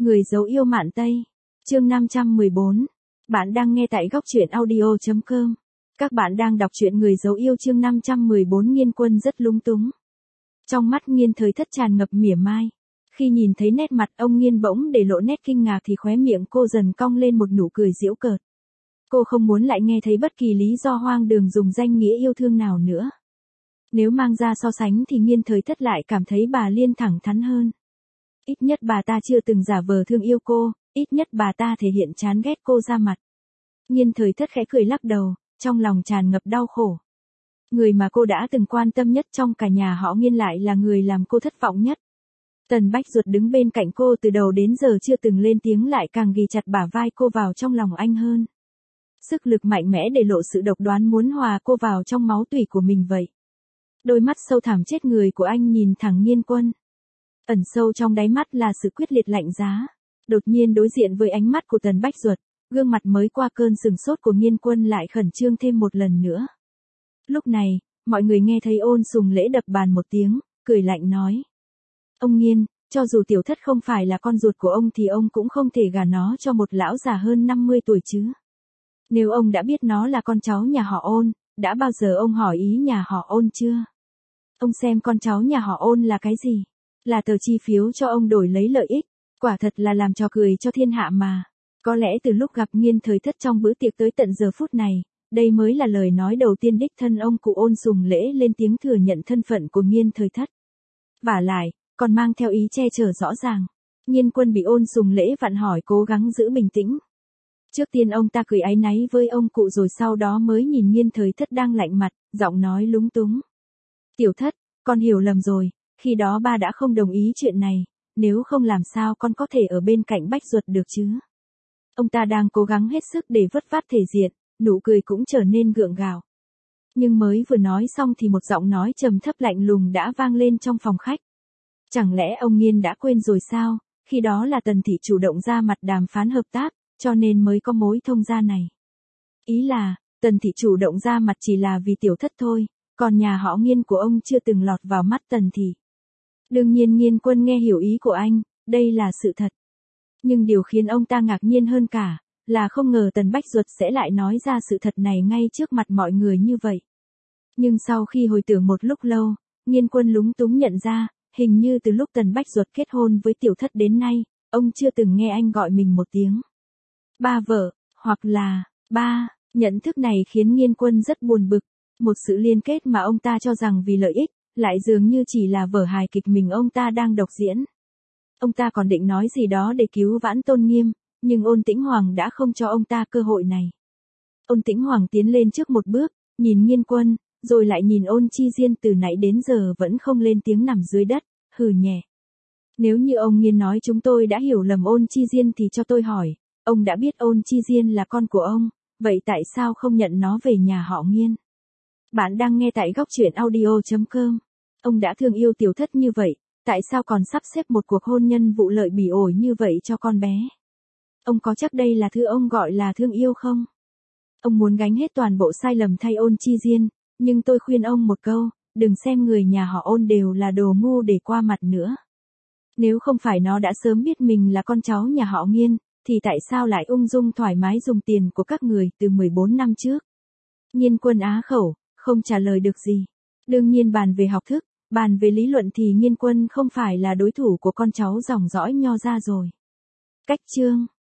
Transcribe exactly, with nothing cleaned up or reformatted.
Người dấu yêu Mạn Tây. Chương năm trăm mười bốn. Bạn đang nghe tại góc truyện audio chấm com. Các bạn đang đọc truyện Người dấu yêu chương năm trăm mười bốn. Nghiên Quân rất lúng túng. Trong mắt Nghiên Thời Thất tràn ngập mỉa mai. Khi nhìn thấy nét mặt ông Nghiên bỗng để lộ nét kinh ngạc thì khóe miệng cô dần cong lên một nụ cười giễu cợt. Cô không muốn lại nghe thấy bất kỳ lý do hoang đường dùng danh nghĩa yêu thương nào nữa. Nếu mang ra so sánh thì Nghiên Thời Thất lại cảm thấy bà Liên thẳng thắn hơn. Ít nhất bà ta chưa từng giả vờ thương yêu cô, ít nhất bà ta thể hiện chán ghét cô ra mặt. Nghiên Thời Thất khẽ cười lắc đầu, trong lòng tràn ngập đau khổ. Người mà cô đã từng quan tâm nhất trong cả nhà họ Nghiên lại là người làm cô thất vọng nhất. Tần Bách Duật đứng bên cạnh cô từ đầu đến giờ chưa từng lên tiếng lại càng ghì chặt bả vai cô vào trong lòng anh hơn. Sức lực mạnh mẽ để lộ sự độc đoán muốn hòa cô vào trong máu tủy của mình vậy. Đôi mắt sâu thẳm chết người của anh nhìn thẳng Nghiên Quân. Ẩn sâu trong đáy mắt là sự quyết liệt lạnh giá. Đột nhiên đối diện với ánh mắt của Tần Bách Duật, gương mặt mới qua cơn sừng sốt của Nghiên Quân lại khẩn trương thêm một lần nữa. Lúc này, mọi người nghe thấy Ôn Sùng Lễ đập bàn một tiếng, cười lạnh nói. Ông Nghiên, cho dù Tiểu Thất không phải là con ruột của ông thì ông cũng không thể gả nó cho một lão già hơn năm mươi tuổi chứ. Nếu ông đã biết nó là con cháu nhà họ Ôn, đã bao giờ ông hỏi ý nhà họ Ôn chưa? Ông xem con cháu nhà họ Ôn là cái gì? Là tờ chi phiếu cho ông đổi lấy lợi ích, quả thật là làm trò cười cho thiên hạ mà. Có lẽ từ lúc gặp Nghiên Thời Thất trong bữa tiệc tới tận giờ phút này, đây mới là lời nói đầu tiên đích thân ông cụ Ôn Sùng Lễ lên tiếng thừa nhận thân phận của Nghiên Thời Thất. Vả lại, còn mang theo ý che chở rõ ràng. Nghiên Quân bị Ôn Sùng Lễ vặn hỏi cố gắng giữ bình tĩnh. Trước tiên ông ta cười áy náy với ông cụ rồi sau đó mới nhìn Nghiên Thời Thất đang lạnh mặt, giọng nói lúng túng. Tiểu Thất, con hiểu lầm rồi. Khi đó ba đã không đồng ý chuyện này, nếu không làm sao con có thể ở bên cạnh Bách Duật được chứ. Ông ta đang cố gắng hết sức để vớt vát thể diện, nụ cười cũng trở nên gượng gạo. Nhưng mới vừa nói xong thì một giọng nói trầm thấp lạnh lùng đã vang lên trong phòng khách. Chẳng lẽ ông Nghiên đã quên rồi sao, khi đó là Tần Thị chủ động ra mặt đàm phán hợp tác, cho nên mới có mối thông gia này. Ý là, Tần Thị chủ động ra mặt chỉ là vì Tiểu Thất thôi, còn nhà họ Nghiên của ông chưa từng lọt vào mắt Tần Thị. Đương nhiên Nghiên Quân nghe hiểu ý của anh, đây là sự thật. Nhưng điều khiến ông ta ngạc nhiên hơn cả, là không ngờ Tần Bách Duật sẽ lại nói ra sự thật này ngay trước mặt mọi người như vậy. Nhưng sau khi hồi tưởng một lúc lâu, Nghiên Quân lúng túng nhận ra, hình như từ lúc Tần Bách Duật kết hôn với Tiểu Thất đến nay, ông chưa từng nghe anh gọi mình một tiếng ba vợ, hoặc là ba. Nhận thức này khiến Nghiên Quân rất buồn bực, một sự liên kết mà ông ta cho rằng vì lợi ích, lại dường như chỉ là vở hài kịch mình ông ta đang độc diễn. Ông ta còn định nói gì đó để cứu vãn tôn nghiêm, nhưng Ôn Tĩnh Hoàng đã không cho ông ta cơ hội này. Ôn Tĩnh Hoàng tiến lên trước một bước, nhìn Nghiên Quân, rồi lại nhìn Ôn Chi Diên từ nãy đến giờ vẫn không lên tiếng nằm dưới đất, hừ nhẹ. Nếu như ông Nghiên nói chúng tôi đã hiểu lầm Ôn Chi Diên thì cho tôi hỏi, ông đã biết Ôn Chi Diên là con của ông, vậy tại sao không nhận nó về nhà họ Nghiên? Bạn đang nghe tại góc truyện audio chấm com. Ông đã thương yêu Tiểu Thất như vậy, tại sao còn sắp xếp một cuộc hôn nhân vụ lợi bỉ ổi như vậy cho con bé? Ông có chắc đây là thứ ông gọi là thương yêu không? Ông muốn gánh hết toàn bộ sai lầm thay Ôn Chi Diên, nhưng tôi khuyên ông một câu, đừng xem người nhà họ Ôn đều là đồ ngu để qua mặt nữa. Nếu không phải nó đã sớm biết mình là con cháu nhà họ Nghiên, thì tại sao lại ung dung thoải mái dùng tiền của các người từ mười bốn năm trước? Nghiên Quân á khẩu, không trả lời được gì. Đương nhiên bàn về học thức, bàn về lý luận thì Nghiên Quân không phải là đối thủ của con cháu dòng dõi Nho gia rồi. Cách chương